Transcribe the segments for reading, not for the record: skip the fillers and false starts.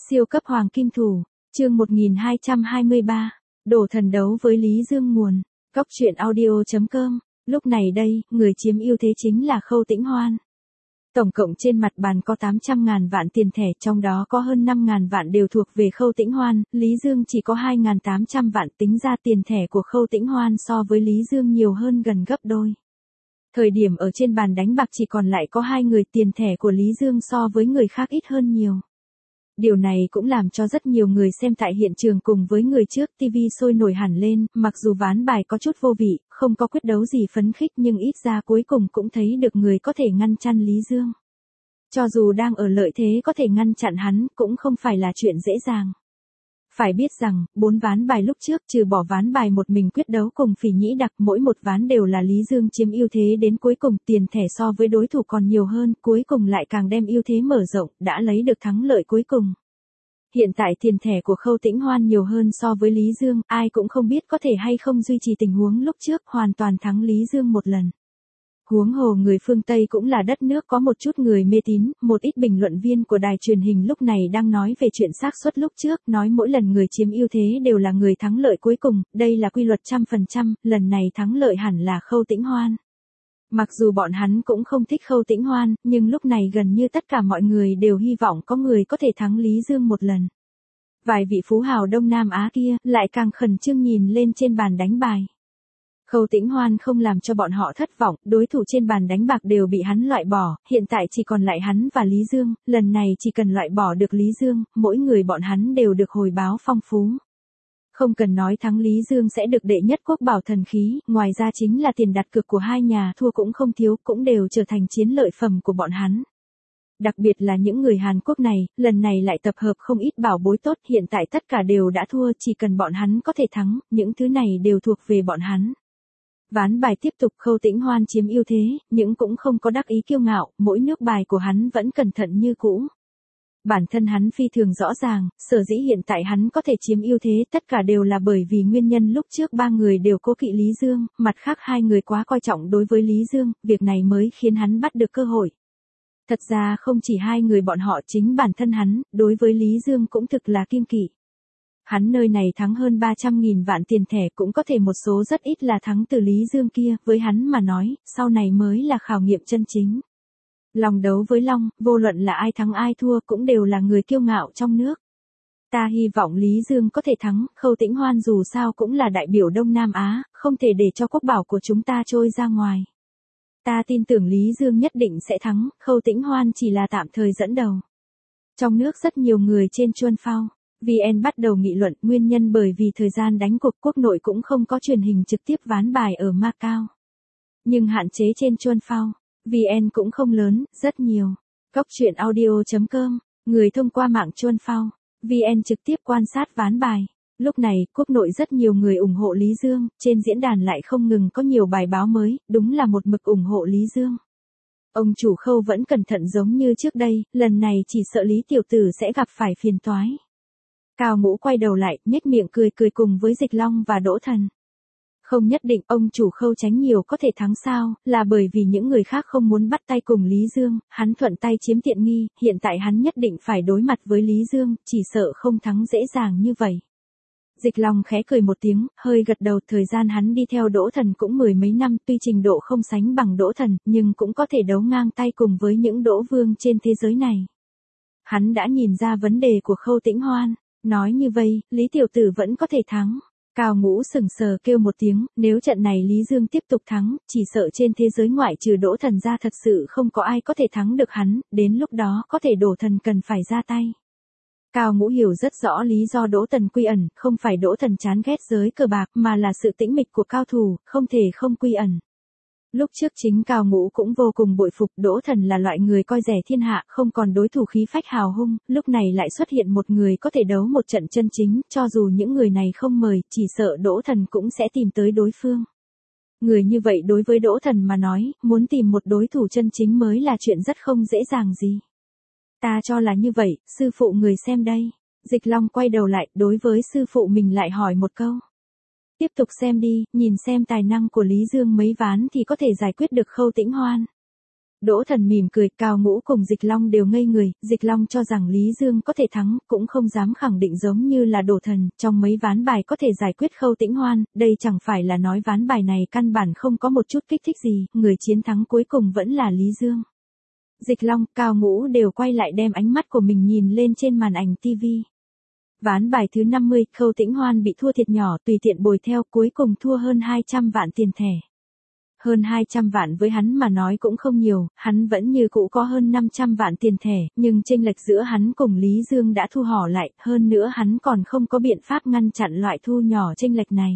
Siêu cấp hoàng kim thủ, chương 1223, đổ thần đấu với Lý Dương nguồn, góc truyện audio.com, lúc này đây, người chiếm ưu thế chính là Khâu Tĩnh Hoan. Tổng cộng trên mặt bàn có 800.000 vạn tiền thẻ, trong đó có hơn 5.000 vạn đều thuộc về Khâu Tĩnh Hoan, Lý Dương chỉ có 2.800 vạn, tính ra tiền thẻ của Khâu Tĩnh Hoan so với Lý Dương nhiều hơn gần gấp đôi. Thời điểm ở trên bàn đánh bạc chỉ còn lại có 2 người, tiền thẻ của Lý Dương so với người khác ít hơn nhiều. Điều này cũng làm cho rất nhiều người xem tại hiện trường cùng với người trước TV sôi nổi hẳn lên, mặc dù ván bài có chút vô vị, không có quyết đấu gì phấn khích nhưng ít ra cuối cùng cũng thấy được người có thể ngăn chặn Lý Dương. Cho dù đang ở lợi thế có thể ngăn chặn hắn cũng không phải là chuyện dễ dàng. Phải biết rằng, 4 ván bài lúc trước trừ bỏ ván bài một mình quyết đấu cùng Phỉ Nhĩ Đặc, mỗi một ván đều là Lý Dương chiếm ưu thế đến cuối cùng, tiền thẻ so với đối thủ còn nhiều hơn, cuối cùng lại càng đem ưu thế mở rộng, đã lấy được thắng lợi cuối cùng. Hiện tại tiền thẻ của Khâu Tĩnh Hoan nhiều hơn so với Lý Dương, ai cũng không biết có thể hay không duy trì tình huống lúc trước hoàn toàn thắng Lý Dương một lần. Huống hồ người phương Tây cũng là đất nước có một chút người mê tín, một ít bình luận viên của đài truyền hình lúc này đang nói về chuyện xác suất lúc trước, nói mỗi lần người chiếm ưu thế đều là người thắng lợi cuối cùng, đây là quy luật 100%, lần này thắng lợi hẳn là Khâu Tĩnh Hoan. Mặc dù bọn hắn cũng không thích Khâu Tĩnh Hoan, nhưng lúc này gần như tất cả mọi người đều hy vọng có người có thể thắng Lý Dương một lần. Vài vị phú hào Đông Nam Á kia lại càng khẩn trương nhìn lên trên bàn đánh bài. Khâu Tĩnh Hoan không làm cho bọn họ thất vọng, đối thủ trên bàn đánh bạc đều bị hắn loại bỏ, hiện tại chỉ còn lại hắn và Lý Dương, lần này chỉ cần loại bỏ được Lý Dương, mỗi người bọn hắn đều được hồi báo phong phú. Không cần nói thắng Lý Dương sẽ được đệ nhất quốc bảo thần khí, ngoài ra chính là tiền đặt cược của hai nhà thua cũng không thiếu, cũng đều trở thành chiến lợi phẩm của bọn hắn. Đặc biệt là những người Hàn Quốc này, lần này lại tập hợp không ít bảo bối tốt, hiện tại tất cả đều đã thua, chỉ cần bọn hắn có thể thắng, những thứ này đều thuộc về bọn hắn. Ván bài tiếp tục, Khâu Tĩnh Hoan chiếm ưu thế, nhưng cũng không có đắc ý kiêu ngạo, mỗi nước bài của hắn vẫn cẩn thận như cũ. Bản thân hắn phi thường rõ ràng, sở dĩ hiện tại hắn có thể chiếm ưu thế tất cả đều là bởi vì nguyên nhân lúc trước 3 người đều cố kỵ Lý Dương, mặt khác 2 người quá coi trọng đối với Lý Dương, việc này mới khiến hắn bắt được cơ hội. Thật ra không chỉ 2 người bọn họ, chính bản thân hắn, đối với Lý Dương cũng thực là kiêng kỵ. Hắn nơi này thắng hơn 300.000 vạn tiền thẻ, cũng có thể một số rất ít là thắng từ Lý Dương kia, với hắn mà nói, sau này mới là khảo nghiệm chân chính. Lòng đấu với long, vô luận là ai thắng ai thua cũng đều là người kiêu ngạo trong nước. Ta hy vọng Lý Dương có thể thắng, Khâu Tĩnh Hoan dù sao cũng là đại biểu Đông Nam Á, không thể để cho quốc bảo của chúng ta trôi ra ngoài. Ta tin tưởng Lý Dương nhất định sẽ thắng, Khâu Tĩnh Hoan chỉ là tạm thời dẫn đầu. Trong nước rất nhiều người trên Chuan Phao VN bắt đầu nghị luận, nguyên nhân bởi vì thời gian đánh cuộc quốc nội cũng không có truyền hình trực tiếp ván bài ở Macau. Nhưng hạn chế trên Chuan Phao VN cũng không lớn, rất nhiều. Góc truyện audio.com, người thông qua mạng Chuan Phao VN trực tiếp quan sát ván bài. Lúc này, quốc nội rất nhiều người ủng hộ Lý Dương, trên diễn đàn lại không ngừng có nhiều bài báo mới, đúng là một mực ủng hộ Lý Dương. Ông chủ Khâu vẫn cẩn thận giống như trước đây, lần này chỉ sợ Lý tiểu tử sẽ gặp phải phiền toái. Cao Ngũ quay đầu lại, nhếch miệng cười cười cùng với Dịch Long và Đỗ Thần. Không nhất định ông chủ Khâu tránh nhiều có thể thắng sao, là bởi vì những người khác không muốn bắt tay cùng Lý Dương, hắn thuận tay chiếm tiện nghi, hiện tại hắn nhất định phải đối mặt với Lý Dương, chỉ sợ không thắng dễ dàng như vậy. Dịch Long khẽ cười một tiếng, hơi gật đầu, thời gian hắn đi theo Đỗ Thần cũng 10 mấy năm, tuy trình độ không sánh bằng Đỗ Thần, nhưng cũng có thể đấu ngang tay cùng với những Đỗ Vương trên thế giới này. Hắn đã nhìn ra vấn đề của Khâu Tĩnh Hoan, nói như vậy, Lý tiểu tử vẫn có thể thắng. Cao Ngũ sừng sờ kêu một tiếng, nếu trận này Lý Dương tiếp tục thắng, chỉ sợ trên thế giới ngoại trừ Đỗ Thần ra thật sự không có ai có thể thắng được hắn, đến lúc đó có thể Đỗ Thần cần phải ra tay. Cao Ngũ hiểu rất rõ lý do Đỗ Thần quy ẩn, không phải Đỗ Thần chán ghét giới cờ bạc mà là sự tĩnh mịch của cao thủ, không thể không quy ẩn. Lúc trước chính Cao Ngũ cũng vô cùng bội phục, Đỗ Thần là loại người coi rẻ thiên hạ, không còn đối thủ khí phách hào hung, lúc này lại xuất hiện một người có thể đấu một trận chân chính, cho dù những người này không mời, chỉ sợ Đỗ Thần cũng sẽ tìm tới đối phương. Người như vậy đối với Đỗ Thần mà nói, muốn tìm một đối thủ chân chính mới là chuyện rất không dễ dàng gì. Ta cho là như vậy, sư phụ người xem đây. Dịch Long quay đầu lại, đối với sư phụ mình lại hỏi một câu. Tiếp tục xem đi, nhìn xem tài năng của Lý Dương mấy ván thì có thể giải quyết được Khâu Tĩnh Hoan. Đỗ Thần mỉm cười, Cao Ngũ cùng Dịch Long đều ngây người, Dịch Long cho rằng Lý Dương có thể thắng, cũng không dám khẳng định giống như là Đỗ Thần, trong mấy ván bài có thể giải quyết Khâu Tĩnh Hoan, đây chẳng phải là nói ván bài này căn bản không có một chút kích thích gì, người chiến thắng cuối cùng vẫn là Lý Dương. Dịch Long, Cao Ngũ đều quay lại đem ánh mắt của mình nhìn lên trên màn ảnh TV. Ván bài thứ 50, Khâu Tĩnh Hoan bị thua thiệt nhỏ, tùy tiện bồi theo, cuối cùng thua hơn 200 vạn tiền thẻ. Hơn 200 vạn với hắn mà nói cũng không nhiều, hắn vẫn như cũ có hơn 500 vạn tiền thẻ, nhưng chênh lệch giữa hắn cùng Lý Dương đã thu hỏ lại, hơn nữa hắn còn không có biện pháp ngăn chặn loại thu nhỏ chênh lệch này.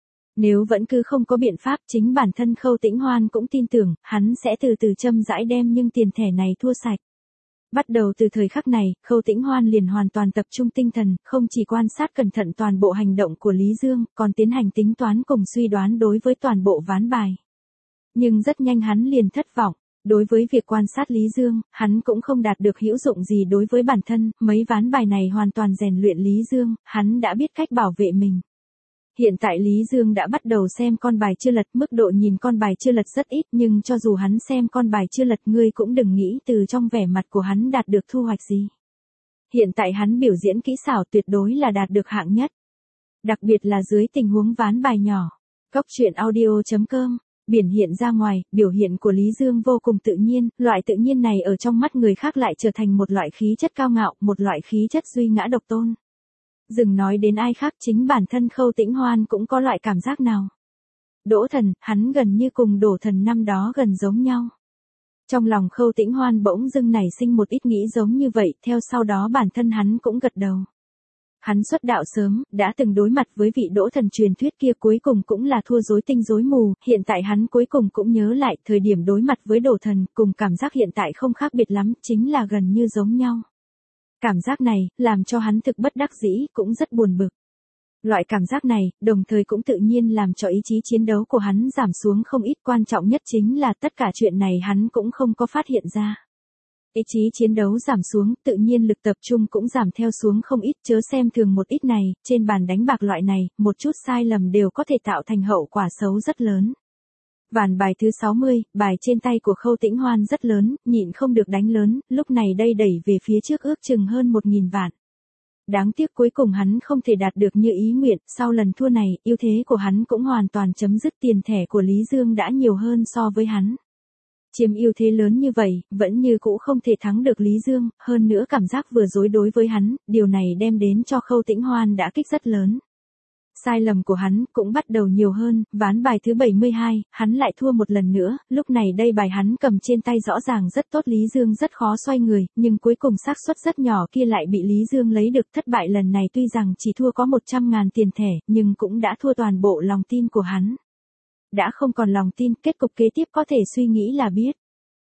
Nếu vẫn cứ không có biện pháp, chính bản thân Khâu Tĩnh Hoan cũng tin tưởng, hắn sẽ từ từ châm rãi đem nhưng tiền thẻ này thua sạch. Bắt đầu từ thời khắc này, Khâu Tĩnh Hoan liền hoàn toàn tập trung tinh thần, không chỉ quan sát cẩn thận toàn bộ hành động của Lý Dương, còn tiến hành tính toán cùng suy đoán đối với toàn bộ ván bài. Nhưng rất nhanh hắn liền thất vọng. Đối với việc quan sát Lý Dương, hắn cũng không đạt được hữu dụng gì đối với bản thân, mấy ván bài này hoàn toàn rèn luyện Lý Dương, hắn đã biết cách bảo vệ mình. Hiện tại Lý Dương đã bắt đầu xem con bài chưa lật, mức độ nhìn con bài chưa lật rất ít, nhưng cho dù hắn xem con bài chưa lật, ngươi cũng đừng nghĩ từ trong vẻ mặt của hắn đạt được thu hoạch gì. Hiện tại hắn biểu diễn kỹ xảo tuyệt đối là đạt được hạng nhất. Đặc biệt là dưới tình huống ván bài nhỏ. Cóc truyện audio.com Biển hiện ra ngoài, biểu hiện của Lý Dương vô cùng tự nhiên, loại tự nhiên này ở trong mắt người khác lại trở thành một loại khí chất cao ngạo, một loại khí chất duy ngã độc tôn. Đừng nói đến ai khác, chính bản thân Khâu Tĩnh Hoan cũng có loại cảm giác nào. Đỗ Thần, hắn gần như cùng Đỗ Thần năm đó gần giống nhau. Trong lòng Khâu Tĩnh Hoan bỗng dưng nảy sinh một ít nghĩ giống như vậy, theo sau đó bản thân hắn cũng gật đầu. Hắn xuất đạo sớm, đã từng đối mặt với vị Đỗ Thần truyền thuyết kia, cuối cùng cũng là thua rối tinh rối mù, hiện tại hắn cuối cùng cũng nhớ lại, thời điểm đối mặt với Đỗ Thần, cùng cảm giác hiện tại không khác biệt lắm, chính là gần như giống nhau. Cảm giác này, làm cho hắn thực bất đắc dĩ, cũng rất buồn bực. Loại cảm giác này, đồng thời cũng tự nhiên làm cho ý chí chiến đấu của hắn giảm xuống không ít, quan trọng nhất chính là tất cả chuyện này hắn cũng không có phát hiện ra. Ý chí chiến đấu giảm xuống, tự nhiên lực tập trung cũng giảm theo xuống không ít, chớ xem thường một ít này, trên bàn đánh bạc loại này, một chút sai lầm đều có thể tạo thành hậu quả xấu rất lớn. Ván bài thứ 60, bài trên tay của Khâu Tĩnh Hoan rất lớn, nhịn không được đánh lớn, lúc này đây đẩy về phía trước ước chừng hơn 1.000 vạn. Đáng tiếc cuối cùng hắn không thể đạt được như ý nguyện, sau lần thua này, ưu thế của hắn cũng hoàn toàn chấm dứt, tiền thẻ của Lý Dương đã nhiều hơn so với hắn. Chiếm ưu thế lớn như vậy, vẫn như cũ không thể thắng được Lý Dương, hơn nữa cảm giác vừa dối đối với hắn, điều này đem đến cho Khâu Tĩnh Hoan đã kích rất lớn. Sai lầm của hắn cũng bắt đầu nhiều hơn, ván bài thứ 72, hắn lại thua một lần nữa, lúc này đây bài hắn cầm trên tay rõ ràng rất tốt, Lý Dương rất khó xoay người, nhưng cuối cùng xác suất rất nhỏ kia lại bị Lý Dương lấy được, thất bại lần này tuy rằng chỉ thua có 100.000 tiền thẻ, nhưng cũng đã thua toàn bộ lòng tin của hắn. Đã không còn lòng tin, kết cục kế tiếp có thể suy nghĩ là biết.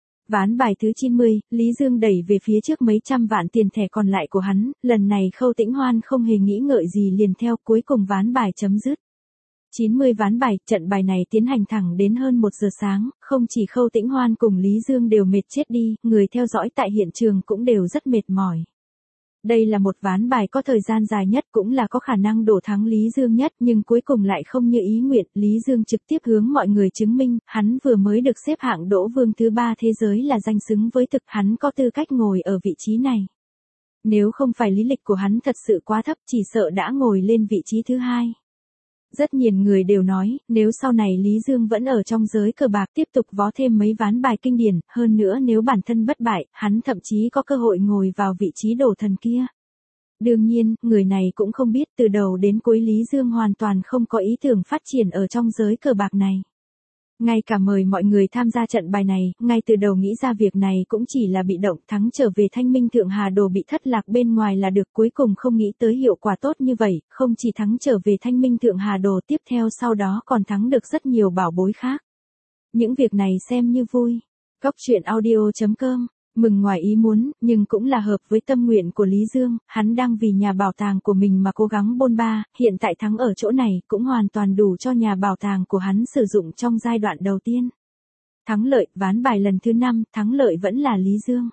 Ván bài thứ 90, Lý Dương đẩy về phía trước mấy trăm vạn tiền thẻ còn lại của hắn, lần này Khâu Tĩnh Hoan không hề nghĩ ngợi gì liền theo, cuối cùng ván bài chấm dứt. 90 ván bài, trận bài này tiến hành thẳng đến hơn 1 giờ sáng, không chỉ Khâu Tĩnh Hoan cùng Lý Dương đều mệt chết đi, người theo dõi tại hiện trường cũng đều rất mệt mỏi. Đây là một ván bài có thời gian dài nhất, cũng là có khả năng đổ thắng Lý Dương nhất, nhưng cuối cùng lại không như ý nguyện, Lý Dương trực tiếp hướng mọi người chứng minh, hắn vừa mới được xếp hạng Đỗ Vương thứ 3 thế giới là danh xứng với thực, hắn có tư cách ngồi ở vị trí này. Nếu không phải lý lịch của hắn thật sự quá thấp, chỉ sợ đã ngồi lên vị trí thứ 2. Rất nhiều người đều nói, nếu sau này Lý Dương vẫn ở trong giới cờ bạc tiếp tục vó thêm mấy ván bài kinh điển, hơn nữa nếu bản thân bất bại, hắn thậm chí có cơ hội ngồi vào vị trí Đỗ Thần kia. Đương nhiên, người này cũng không biết từ đầu đến cuối Lý Dương hoàn toàn không có ý tưởng phát triển ở trong giới cờ bạc này. Ngay cả mời mọi người tham gia trận bài này, ngay từ đầu nghĩ ra việc này cũng chỉ là bị động, thắng trở về Thanh Minh Thượng Hà Đồ bị thất lạc bên ngoài là được, cuối cùng không nghĩ tới hiệu quả tốt như vậy, không chỉ thắng trở về Thanh Minh Thượng Hà Đồ, tiếp theo sau đó còn thắng được rất nhiều bảo bối khác. Những việc này xem như vui. Cóc truyện audio.com Mừng ngoài ý muốn, nhưng cũng là hợp với tâm nguyện của Lý Dương, hắn đang vì nhà bảo tàng của mình mà cố gắng bôn ba, hiện tại thắng ở chỗ này cũng hoàn toàn đủ cho nhà bảo tàng của hắn sử dụng trong giai đoạn đầu tiên. Thắng lợi, ván bài lần thứ 5, thắng lợi vẫn là Lý Dương.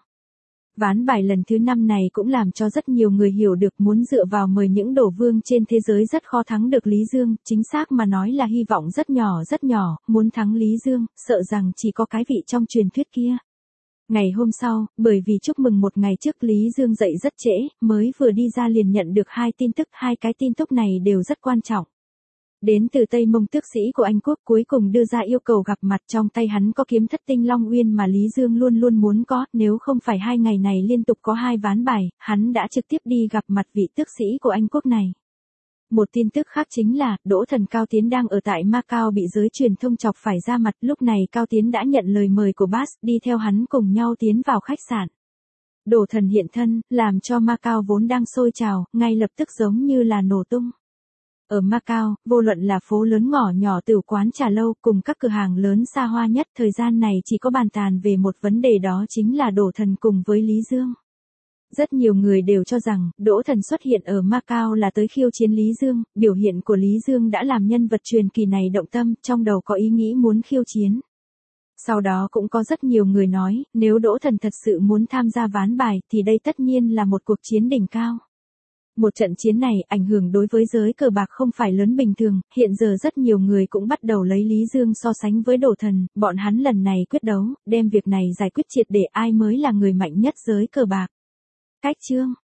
Ván bài lần thứ 5 này cũng làm cho rất nhiều người hiểu được muốn dựa vào mời những Đỗ Vương trên thế giới rất khó thắng được Lý Dương, chính xác mà nói là hy vọng rất nhỏ, muốn thắng Lý Dương, sợ rằng chỉ có cái vị trong truyền thuyết kia. Ngày hôm sau, bởi vì chúc mừng một ngày trước Lý Dương dậy rất trễ, mới vừa đi ra liền nhận được 2 tin tức, 2 cái tin tức này đều rất quan trọng. Đến từ Tây Mông tước sĩ của Anh Quốc cuối cùng đưa ra yêu cầu gặp mặt, trong tay hắn có kiếm thất tinh Long Uyên mà Lý Dương luôn luôn muốn có, nếu không phải 2 ngày này liên tục có 2 ván bài, hắn đã trực tiếp đi gặp mặt vị tước sĩ của Anh Quốc này. Một tin tức khác chính là, Đỗ Thần Cao Tiến đang ở tại Macau bị giới truyền thông chọc phải ra mặt, lúc này Cao Tiến đã nhận lời mời của Bass, đi theo hắn cùng nhau tiến vào khách sạn. Đỗ Thần hiện thân, làm cho Macau vốn đang sôi trào, ngay lập tức giống như là nổ tung. Ở Macau, vô luận là phố lớn ngõ nhỏ tửu quán trà lâu cùng các cửa hàng lớn xa hoa nhất, thời gian này chỉ có bàn tàn về một vấn đề, đó chính là Đỗ Thần cùng với Lý Dương. Rất nhiều người đều cho rằng, Đỗ Thần xuất hiện ở Macau là tới khiêu chiến Lý Dương, biểu hiện của Lý Dương đã làm nhân vật truyền kỳ này động tâm, trong đầu có ý nghĩ muốn khiêu chiến. Sau đó cũng có rất nhiều người nói, nếu Đỗ Thần thật sự muốn tham gia ván bài, thì đây tất nhiên là một cuộc chiến đỉnh cao. Một trận chiến này, ảnh hưởng đối với giới cờ bạc không phải lớn bình thường, hiện giờ rất nhiều người cũng bắt đầu lấy Lý Dương so sánh với Đỗ Thần, bọn hắn lần này quyết đấu, đem việc này giải quyết triệt để ai mới là người mạnh nhất giới cờ bạc. Cách chương